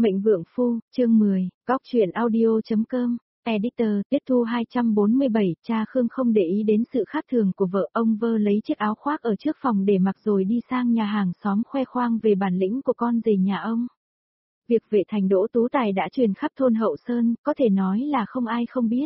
Mệnh Vượng Phu, chương 10, Góc truyện audio.com, Editor, Tiết Thu 247, cha Khương không để ý đến sự khác thường của vợ, ông vơ lấy chiếc áo khoác ở trước phòng để mặc rồi đi sang nhà hàng xóm khoe khoang về bản lĩnh của con rể nhà ông. Việc Vệ Thành đỗ tú tài đã truyền khắp thôn Hậu Sơn, có thể nói là không ai không biết.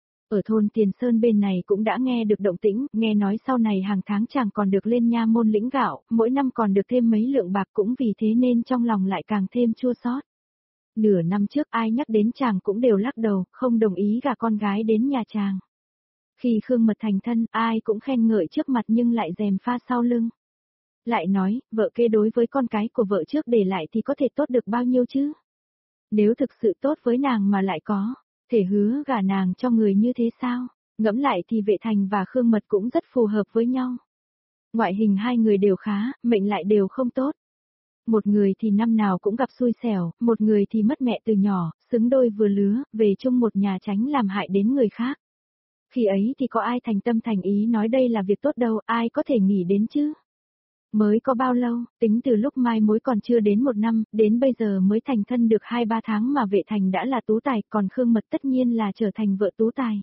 Ở thôn Tiền Sơn bên này cũng đã nghe được động tĩnh, nghe nói sau này hàng tháng chàng còn được lên nha môn lĩnh gạo, mỗi năm còn được thêm mấy lượng bạc, cũng vì thế nên trong lòng lại càng thêm chua xót. Nửa năm trước ai nhắc đến chàng cũng đều lắc đầu, không đồng ý gả con gái đến nhà chàng. Khi Khương Mật thành thân, ai cũng khen ngợi trước mặt nhưng lại gièm pha sau lưng. Lại nói, vợ kế đối với con cái của vợ trước để lại thì có thể tốt được bao nhiêu chứ? Nếu thực sự tốt với nàng mà lại có thể hứa gả nàng cho người như thế sao? Ngẫm lại thì Vệ Thành và Khương Mật cũng rất phù hợp với nhau. Ngoại hình hai người đều khá, mệnh lại đều không tốt. Một người thì năm nào cũng gặp xui xẻo, một người thì mất mẹ từ nhỏ, xứng đôi vừa lứa, về chung một nhà tránh làm hại đến người khác. Khi ấy thì có ai thành tâm thành ý nói đây là việc tốt đâu, ai có thể nghĩ đến chứ? Mới có bao lâu, tính từ lúc mai mối còn chưa đến một năm, đến bây giờ mới thành thân được 2-3 tháng mà Vệ Thành đã là tú tài, còn Khương Mật tất nhiên là trở thành vợ tú tài.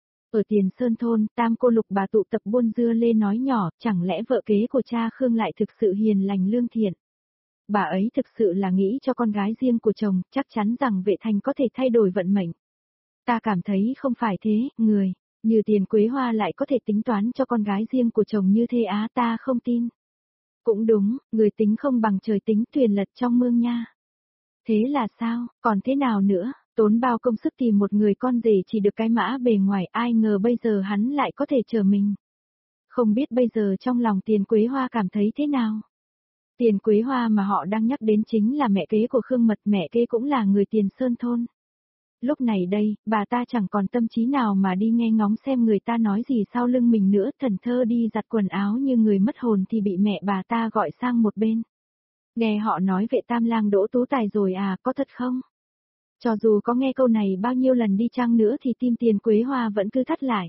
Ở Tiền Sơn thôn, tam cô Lục bà tụ tập buôn dưa lê nói nhỏ, chẳng lẽ vợ kế của cha Khương lại thực sự hiền lành lương thiện? Bà ấy thực sự là nghĩ cho con gái riêng của chồng, chắc chắn rằng Vệ Thành có thể thay đổi vận mệnh. Ta cảm thấy không phải thế, người như Tiền Quế Hoa lại có thể tính toán cho con gái riêng của chồng như thế á, ta không tin. Cũng đúng, người tính không bằng trời tính, thuyền lật trong mương nha. Thế là sao, còn thế nào nữa, tốn bao công sức tìm một người con rể chỉ được cái mã bề ngoài, ai ngờ bây giờ hắn lại có thể chờ mình. Không biết bây giờ trong lòng Tiền Quế Hoa cảm thấy thế nào? Tiền Quế Hoa mà họ đang nhắc đến chính là mẹ kế của Khương Mật, mẹ kế cũng là người Tiền Sơn thôn. Lúc này đây, bà ta chẳng còn tâm trí nào mà đi nghe ngóng xem người ta nói gì sau lưng mình nữa, thần thơ đi giặt quần áo như người mất hồn thì bị mẹ bà ta gọi sang một bên. Nghe họ nói Vệ Tam Lang đỗ tú tài rồi à, có thật không? Cho dù có nghe câu này bao nhiêu lần đi chăng nữa thì tim Tiền Quế Hoa vẫn cứ thắt lại.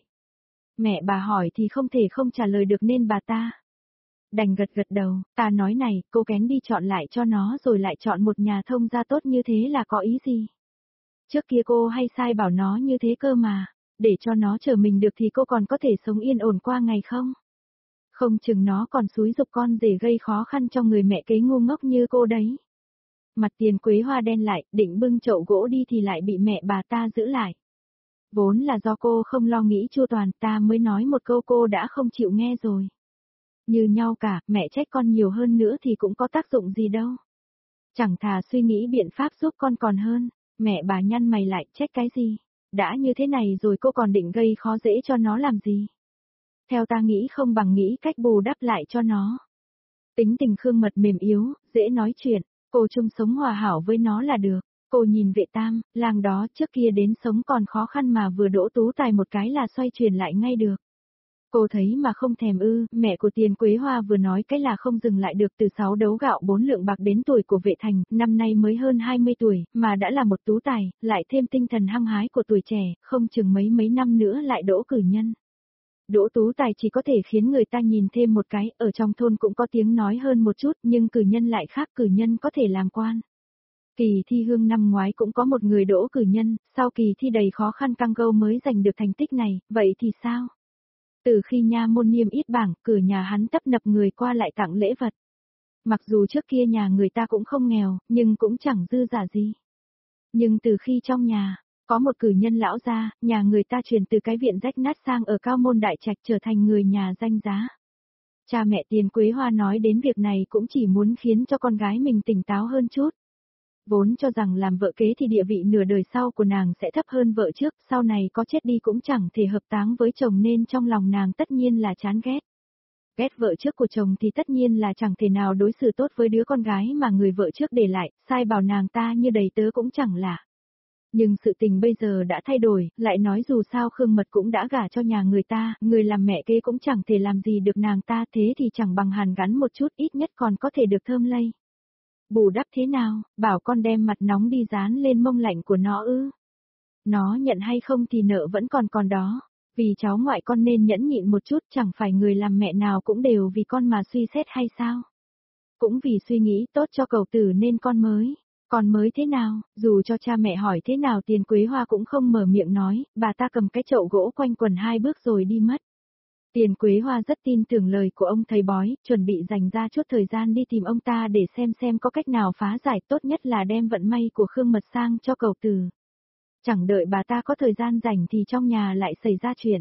Mẹ bà hỏi thì không thể không trả lời được nên bà ta đành gật gật đầu, ta nói này, cô kén đi chọn lại cho nó rồi lại chọn một nhà thông gia tốt như thế là có ý gì? Trước kia cô hay sai bảo nó như thế cơ mà, để cho nó chờ mình được thì cô còn có thể sống yên ổn qua ngày không? Không chừng nó còn xúi giục con rể gây khó khăn cho người mẹ kế ngu ngốc như cô đấy. Mặt Tiền Quế Hoa đen lại, định bưng chậu gỗ đi thì lại bị mẹ bà ta giữ lại. Vốn là do cô không lo nghĩ chu toàn, ta mới nói một câu cô đã không chịu nghe rồi. Như nhau cả, mẹ trách con nhiều hơn nữa thì cũng có tác dụng gì đâu. Chẳng thà suy nghĩ biện pháp giúp con còn hơn. Mẹ bà nhăn mày lại, trách cái gì? Đã như thế này rồi cô còn định gây khó dễ cho nó làm gì? Theo ta nghĩ không bằng nghĩ cách bù đắp lại cho nó. Tính tình Khương Mật mềm yếu, dễ nói chuyện, cô chung sống hòa hảo với nó là được. Cô nhìn Vệ Tam, làng đó trước kia đến sống còn khó khăn mà vừa đỗ tú tài một cái là xoay chuyển lại ngay được. Cô thấy mà không thèm ư, mẹ của Tiền Quế Hoa vừa nói cái là không dừng lại được, từ 6 đấu gạo 4 lượng bạc đến tuổi của Vệ Thành, năm nay mới hơn 20 tuổi, mà đã là một tú tài, lại thêm tinh thần hăng hái của tuổi trẻ, không chừng mấy năm nữa lại đỗ cử nhân. Đỗ tú tài chỉ có thể khiến người ta nhìn thêm một cái, ở trong thôn cũng có tiếng nói hơn một chút, nhưng cử nhân lại khác, cử nhân có thể làm quan. Kỳ thi hương năm ngoái cũng có một người đỗ cử nhân, sau kỳ thi đầy khó khăn căng gâu mới giành được thành tích này, vậy thì sao? Từ khi nha môn niêm yết bảng, cửa nhà hắn tấp nập người qua lại tặng lễ vật. Mặc dù trước kia nhà người ta cũng không nghèo, nhưng cũng chẳng dư giả gì. Nhưng từ khi trong nhà có một cử nhân lão gia, nhà người ta chuyển từ cái viện rách nát sang ở Cao Môn Đại Trạch trở thành người nhà danh giá. Cha mẹ Tiền Quế Hoa nói đến việc này cũng chỉ muốn khiến cho con gái mình tỉnh táo hơn chút. Vốn cho rằng làm vợ kế thì địa vị nửa đời sau của nàng sẽ thấp hơn vợ trước, sau này có chết đi cũng chẳng thể hợp táng với chồng nên trong lòng nàng tất nhiên là chán ghét. Ghét vợ trước của chồng thì tất nhiên là chẳng thể nào đối xử tốt với đứa con gái mà người vợ trước để lại, sai bảo nàng ta như đầy tớ cũng chẳng lạ. Nhưng sự tình bây giờ đã thay đổi, lại nói dù sao Khương Mật cũng đã gả cho nhà người ta, người làm mẹ kế cũng chẳng thể làm gì được nàng ta, thế thì chẳng bằng hàn gắn một chút, ít nhất còn có thể được thơm lây. Bù đắp thế nào, bảo con đem mặt nóng đi dán lên mông lạnh của nó ư? Nó nhận hay không thì nợ vẫn còn đó, vì cháu ngoại con nên nhẫn nhịn một chút, chẳng phải người làm mẹ nào cũng đều vì con mà suy xét hay sao? Cũng vì suy nghĩ tốt cho cậu tử nên con mới Còn mới thế nào, dù cho cha mẹ hỏi thế nào Tiền Quế Hoa cũng không mở miệng nói, bà ta cầm cái chậu gỗ quanh quần 2 bước rồi đi mất. Tiền Quế Hoa rất tin tưởng lời của ông thầy bói, chuẩn bị dành ra chút thời gian đi tìm ông ta để xem có cách nào phá giải, tốt nhất là đem vận may của Khương Mật sang cho cậu Tử. Chẳng đợi bà ta có thời gian rảnh thì trong nhà lại xảy ra chuyện.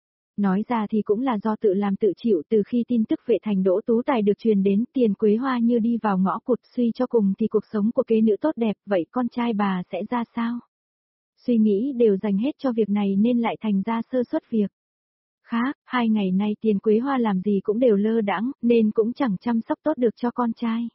Nói ra thì cũng là do tự làm tự chịu, từ khi tin tức Vệ Thành đỗ tú tài được truyền đến, Tiền Quế Hoa như đi vào ngõ cụt, suy cho cùng thì cuộc sống của kế nữ tốt đẹp, vậy con trai bà sẽ ra sao? Suy nghĩ đều dành hết cho việc này nên lại thành ra sơ suất việc. Khác, 2 ngày nay Tiền Quế Hoa làm gì cũng đều lơ đãng, nên cũng chẳng chăm sóc tốt được cho con trai.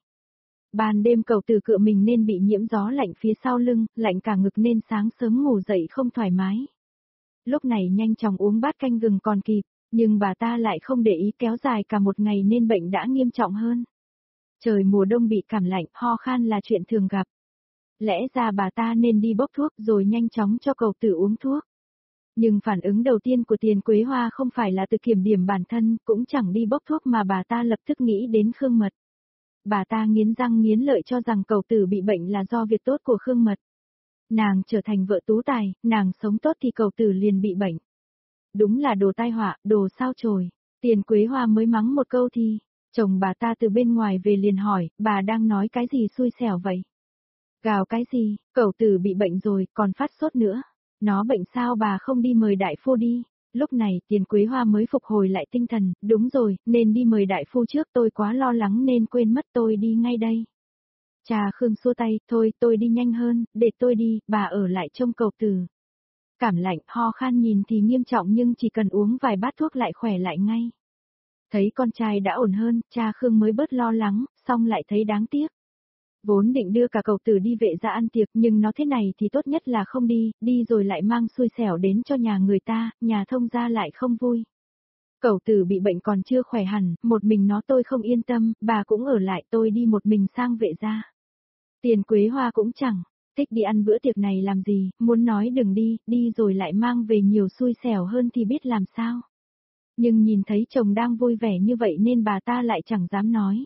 Ban đêm cậu Tử cựa mình nên bị nhiễm gió lạnh phía sau lưng, lạnh cả ngực nên sáng sớm ngủ dậy không thoải mái. Lúc này nhanh chóng uống bát canh gừng còn kịp, nhưng bà ta lại không để ý, kéo dài cả một ngày nên bệnh đã nghiêm trọng hơn. Trời mùa đông bị cảm lạnh, ho khan là chuyện thường gặp. Lẽ ra bà ta nên đi bốc thuốc rồi nhanh chóng cho cậu Tử uống thuốc. Nhưng phản ứng đầu tiên của Tiền Quế Hoa không phải là tự kiểm điểm bản thân, cũng chẳng đi bốc thuốc mà bà ta lập tức nghĩ đến Khương Mật. Bà ta nghiến răng nghiến lợi cho rằng cậu Tử bị bệnh là do việc tốt của Khương Mật. Nàng trở thành vợ tú tài, nàng sống tốt thì cậu Tử liền bị bệnh. Đúng là đồ tai họa, đồ sao chổi. Tiền Quế Hoa mới mắng một câu thì, chồng bà ta từ bên ngoài về liền hỏi, bà đang nói cái gì xui xẻo vậy? Gào cái gì, cậu Tử bị bệnh rồi, còn phát sốt nữa. Nó bệnh sao bà không đi mời đại phu đi? Lúc này Tiền Quế Hoa mới phục hồi lại tinh thần, đúng rồi, nên đi mời đại phu trước, tôi quá lo lắng nên quên mất, tôi đi ngay đây. Cha Khương xua tay, thôi tôi đi nhanh hơn, để tôi đi, bà ở lại trông cậu Tử. Cảm lạnh, ho khan nhìn thì nghiêm trọng nhưng chỉ cần uống vài bát thuốc lại khỏe lại ngay. Thấy con trai đã ổn hơn, cha Khương mới bớt lo lắng, xong lại thấy đáng tiếc. Vốn định đưa cả cậu Tử đi Vệ gia ăn tiệc nhưng nó thế này thì tốt nhất là không đi, đi rồi lại mang xui xẻo đến cho nhà người ta, nhà thông gia lại không vui. Cậu Tử bị bệnh còn chưa khỏe hẳn, một mình nó tôi không yên tâm, bà cũng ở lại, tôi đi một mình sang Vệ gia. Tiền Quế Hoa cũng chẳng thích đi ăn bữa tiệc này làm gì, muốn nói đừng đi, đi rồi lại mang về nhiều xui xẻo hơn thì biết làm sao. Nhưng nhìn thấy chồng đang vui vẻ như vậy nên bà ta lại chẳng dám nói.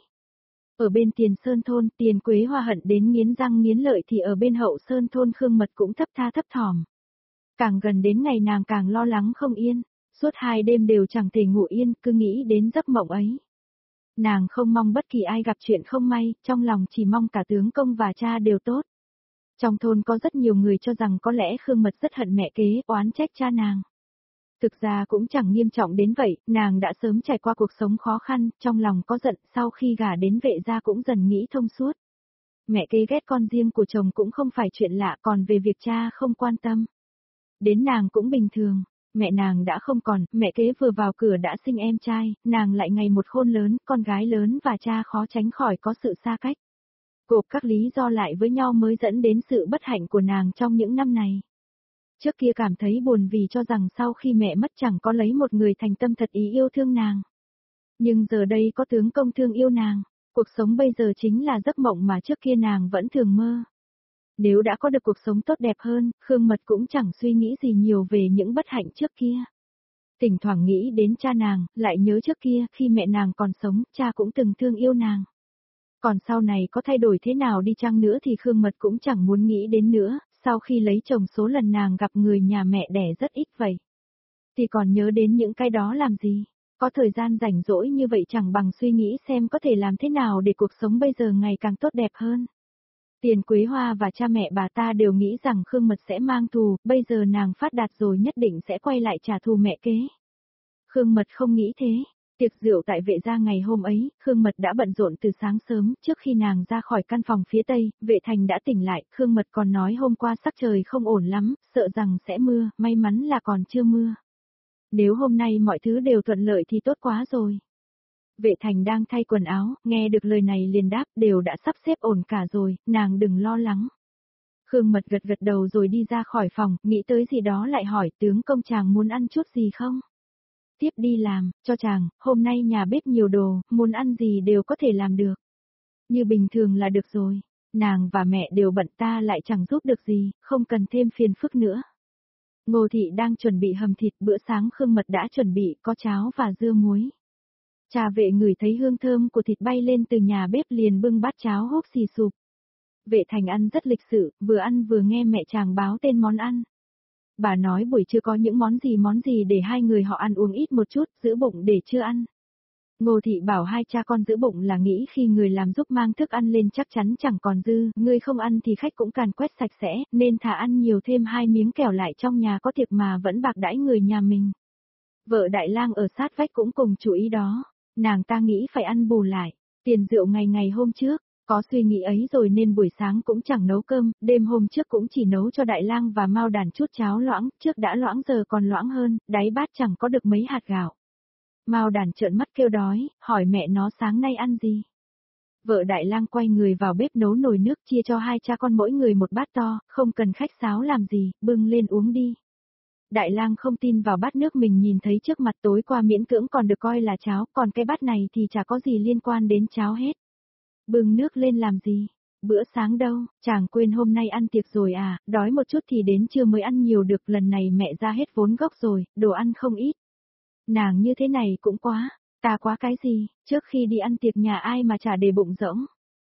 Ở bên Tiền Sơn thôn, Tiền Quế Hoa hận đến nghiến răng nghiến lợi thì ở bên Hậu Sơn thôn Khương Mật cũng thấp tha thấp thỏm. Càng gần đến ngày nàng càng lo lắng không yên, suốt 2 đêm đều chẳng thể ngủ yên, cứ nghĩ đến giấc mộng ấy. Nàng không mong bất kỳ ai gặp chuyện không may, trong lòng chỉ mong cả tướng công và cha đều tốt. Trong thôn có rất nhiều người cho rằng có lẽ Khương Mật rất hận mẹ kế, oán trách cha nàng. Thực ra cũng chẳng nghiêm trọng đến vậy, nàng đã sớm trải qua cuộc sống khó khăn, trong lòng có giận, sau khi gả đến Vệ gia cũng dần nghĩ thông suốt. Mẹ kế ghét con riêng của chồng cũng không phải chuyện lạ, còn về việc cha không quan tâm. Đến nàng cũng bình thường, mẹ nàng đã không còn, mẹ kế vừa vào cửa đã sinh em trai, nàng lại ngày một khôn lớn, con gái lớn và cha khó tránh khỏi có sự xa cách. Gộp các lý do lại với nhau mới dẫn đến sự bất hạnh của nàng trong những năm này. Trước kia cảm thấy buồn vì cho rằng sau khi mẹ mất chẳng có lấy một người thành tâm thật ý yêu thương nàng. Nhưng giờ đây có tướng công thương yêu nàng, cuộc sống bây giờ chính là giấc mộng mà trước kia nàng vẫn thường mơ. Nếu đã có được cuộc sống tốt đẹp hơn, Khương Mật cũng chẳng suy nghĩ gì nhiều về những bất hạnh trước kia. Thỉnh thoảng nghĩ đến cha nàng, lại nhớ trước kia khi mẹ nàng còn sống, cha cũng từng thương yêu nàng. Còn sau này có thay đổi thế nào đi chăng nữa thì Khương Mật cũng chẳng muốn nghĩ đến nữa, sau khi lấy chồng số lần nàng gặp người nhà mẹ đẻ rất ít vậy. Thì còn nhớ đến những cái đó làm gì? Có thời gian rảnh rỗi như vậy chẳng bằng suy nghĩ xem có thể làm thế nào để cuộc sống bây giờ ngày càng tốt đẹp hơn. Tiền Quế Hoa và cha mẹ bà ta đều nghĩ rằng Khương Mật sẽ mang thù, bây giờ nàng phát đạt rồi nhất định sẽ quay lại trả thù mẹ kế. Khương Mật không nghĩ thế. Tiệc rượu tại Vệ gia ngày hôm ấy, Khương Mật đã bận rộn từ sáng sớm, trước khi nàng ra khỏi căn phòng phía tây, Vệ Thành đã tỉnh lại, Khương Mật còn nói hôm qua sắc trời không ổn lắm, sợ rằng sẽ mưa, may mắn là còn chưa mưa. Nếu hôm nay mọi thứ đều thuận lợi thì tốt quá rồi. Vệ Thành đang thay quần áo, nghe được lời này liền đáp, đều đã sắp xếp ổn cả rồi, nàng đừng lo lắng. Khương Mật gật gật đầu rồi đi ra khỏi phòng, nghĩ tới gì đó lại hỏi tướng công chàng muốn ăn chút gì không? Tiếp đi làm, cho chàng, hôm nay nhà bếp nhiều đồ, muốn ăn gì đều có thể làm được. Như bình thường là được rồi, nàng và mẹ đều bận ta lại chẳng giúp được gì, không cần thêm phiền phức nữa. Ngô Thị đang chuẩn bị hầm thịt, bữa sáng Khương Mật đã chuẩn bị, có cháo và dưa muối. Trà Vệ ngửi thấy hương thơm của thịt bay lên từ nhà bếp liền bưng bát cháo húp xì sụp. Vệ Thành ăn rất lịch sự, vừa ăn vừa nghe mẹ chàng báo tên món ăn. Bà nói buổi trưa có những món gì để hai người họ ăn uống ít một chút, giữ bụng để chưa ăn. Ngô Thị bảo hai cha con giữ bụng là nghĩ khi người làm giúp mang thức ăn lên chắc chắn chẳng còn dư, người không ăn thì khách cũng càn quét sạch sẽ, nên thà ăn nhiều thêm 2 miếng kẻo lại trong nhà có tiệc mà vẫn bạc đãi người nhà mình. Vợ Đại Lang ở sát vách cũng cùng chú ý đó, nàng ta nghĩ phải ăn bù lại, tiền rượu ngày ngày hôm trước, có suy nghĩ ấy rồi nên buổi sáng cũng chẳng nấu cơm, đêm hôm trước cũng chỉ nấu cho Đại Lang và Mao Đàn chút cháo loãng, trước đã loãng giờ còn loãng hơn, đáy bát chẳng có được mấy hạt gạo. Mao Đàn trợn mắt kêu đói, hỏi mẹ nó sáng nay ăn gì. Vợ Đại Lang quay người vào bếp nấu nồi nước chia cho hai cha con mỗi người một bát to, không cần khách sáo làm gì, bưng lên uống đi. Đại Lang không tin vào bát nước mình nhìn thấy trước mặt, tối qua miễn cưỡng còn được coi là cháo, còn cái bát này thì chả có gì liên quan đến cháo hết. Bưng nước lên làm gì? Bữa sáng đâu, chàng quên hôm nay ăn tiệc rồi à, đói một chút thì đến trưa mới ăn nhiều được, lần này mẹ ra hết vốn gốc rồi, đồ ăn không ít. Nàng như thế này cũng quá, ta quá cái gì, trước khi đi ăn tiệc nhà ai mà chả để bụng rỗng.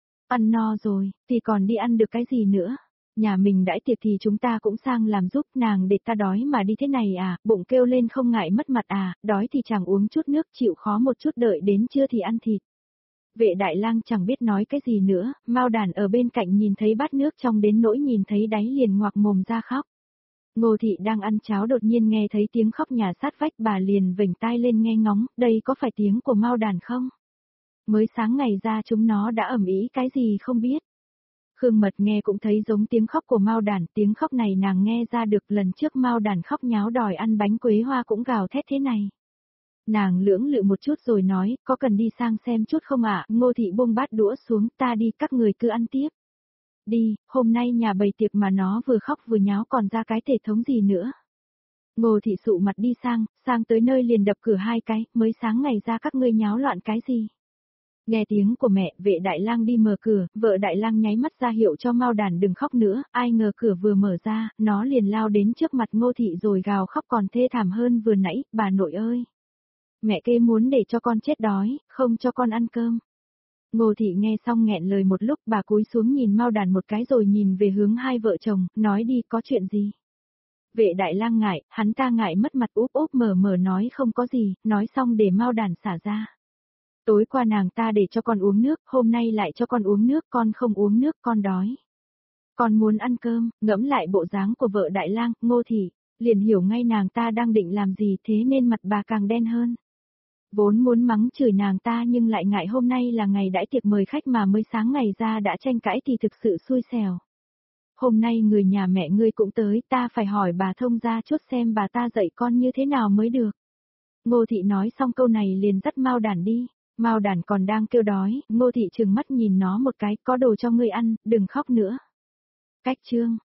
Ăn no rồi, thì còn đi ăn được cái gì nữa. Nhà mình đãi tiệc thì chúng ta cũng sang làm giúp, nàng để ta đói mà đi thế này à, bụng kêu lên không ngại mất mặt à, đói thì chẳng uống chút nước, chịu khó một chút, đợi đến trưa thì ăn thịt. Vệ Đại Lang chẳng biết nói cái gì nữa, Mao Đàn ở bên cạnh nhìn thấy bát nước trong đến nỗi nhìn thấy đáy liền ngoạc mồm ra khóc. Ngô Thị đang ăn cháo đột nhiên nghe thấy tiếng khóc nhà sát vách, bà liền vểnh tai lên nghe ngóng, đây có phải tiếng của Mao Đàn không? Mới sáng ngày ra chúng nó đã ầm ĩ cái gì không biết. Khương Mật nghe cũng thấy giống tiếng khóc của Mao Đàn, tiếng khóc này nàng nghe ra được, lần trước Mao Đàn khóc nháo đòi ăn bánh quế hoa cũng gào thét thế này. Nàng lưỡng lự một chút rồi nói, có cần đi sang xem chút không ạ? Ngô Thị buông bát đũa xuống, ta đi, các người cứ ăn tiếp. Đi, hôm nay nhà bày tiệc mà nó vừa khóc vừa nháo còn ra cái thể thống gì nữa. Ngô Thị sụ mặt đi sang tới nơi liền đập cửa 2 cái, mới sáng ngày ra các ngươi nháo loạn cái gì. Nghe tiếng của mẹ, Vệ Đại Lang đi mở cửa, vợ Đại Lang nháy mắt ra hiệu cho Mao Đàn đừng khóc nữa, ai ngờ cửa vừa mở ra, nó liền lao đến trước mặt Ngô Thị rồi gào khóc còn thê thảm hơn vừa nãy, bà nội ơi. Mẹ kê muốn để cho con chết đói, không cho con ăn cơm. Ngô Thị nghe xong nghẹn lời một lúc, bà cúi xuống nhìn Mao Đàn một cái rồi nhìn về hướng hai vợ chồng, nói đi, có chuyện gì. Vệ Đại Lang ngại, hắn ta ngại mất mặt, úp úp mở mở nói không có gì, nói xong để Mao Đàn xả ra. Tối qua nàng ta để cho con uống nước, hôm nay lại cho con uống nước, con không uống nước, con đói. Con muốn ăn cơm, ngẫm lại bộ dáng của vợ Đại Lang, Ngô Thị, liền hiểu ngay nàng ta đang định làm gì, thế nên mặt bà càng đen hơn. Vốn muốn mắng chửi nàng ta nhưng lại ngại hôm nay là ngày đãi tiệc mời khách mà mới sáng ngày ra đã tranh cãi thì thực sự xui xẻo. Hôm nay người nhà mẹ ngươi cũng tới, ta phải hỏi bà thông gia chút xem bà ta dạy con như thế nào mới được. Ngô Thị nói xong câu này liền dắt Mao Đàn đi. Mao Đàn còn đang kêu đói, Ngô Thị trừng mắt nhìn nó một cái, có đồ cho ngươi ăn, đừng khóc nữa. Cách chương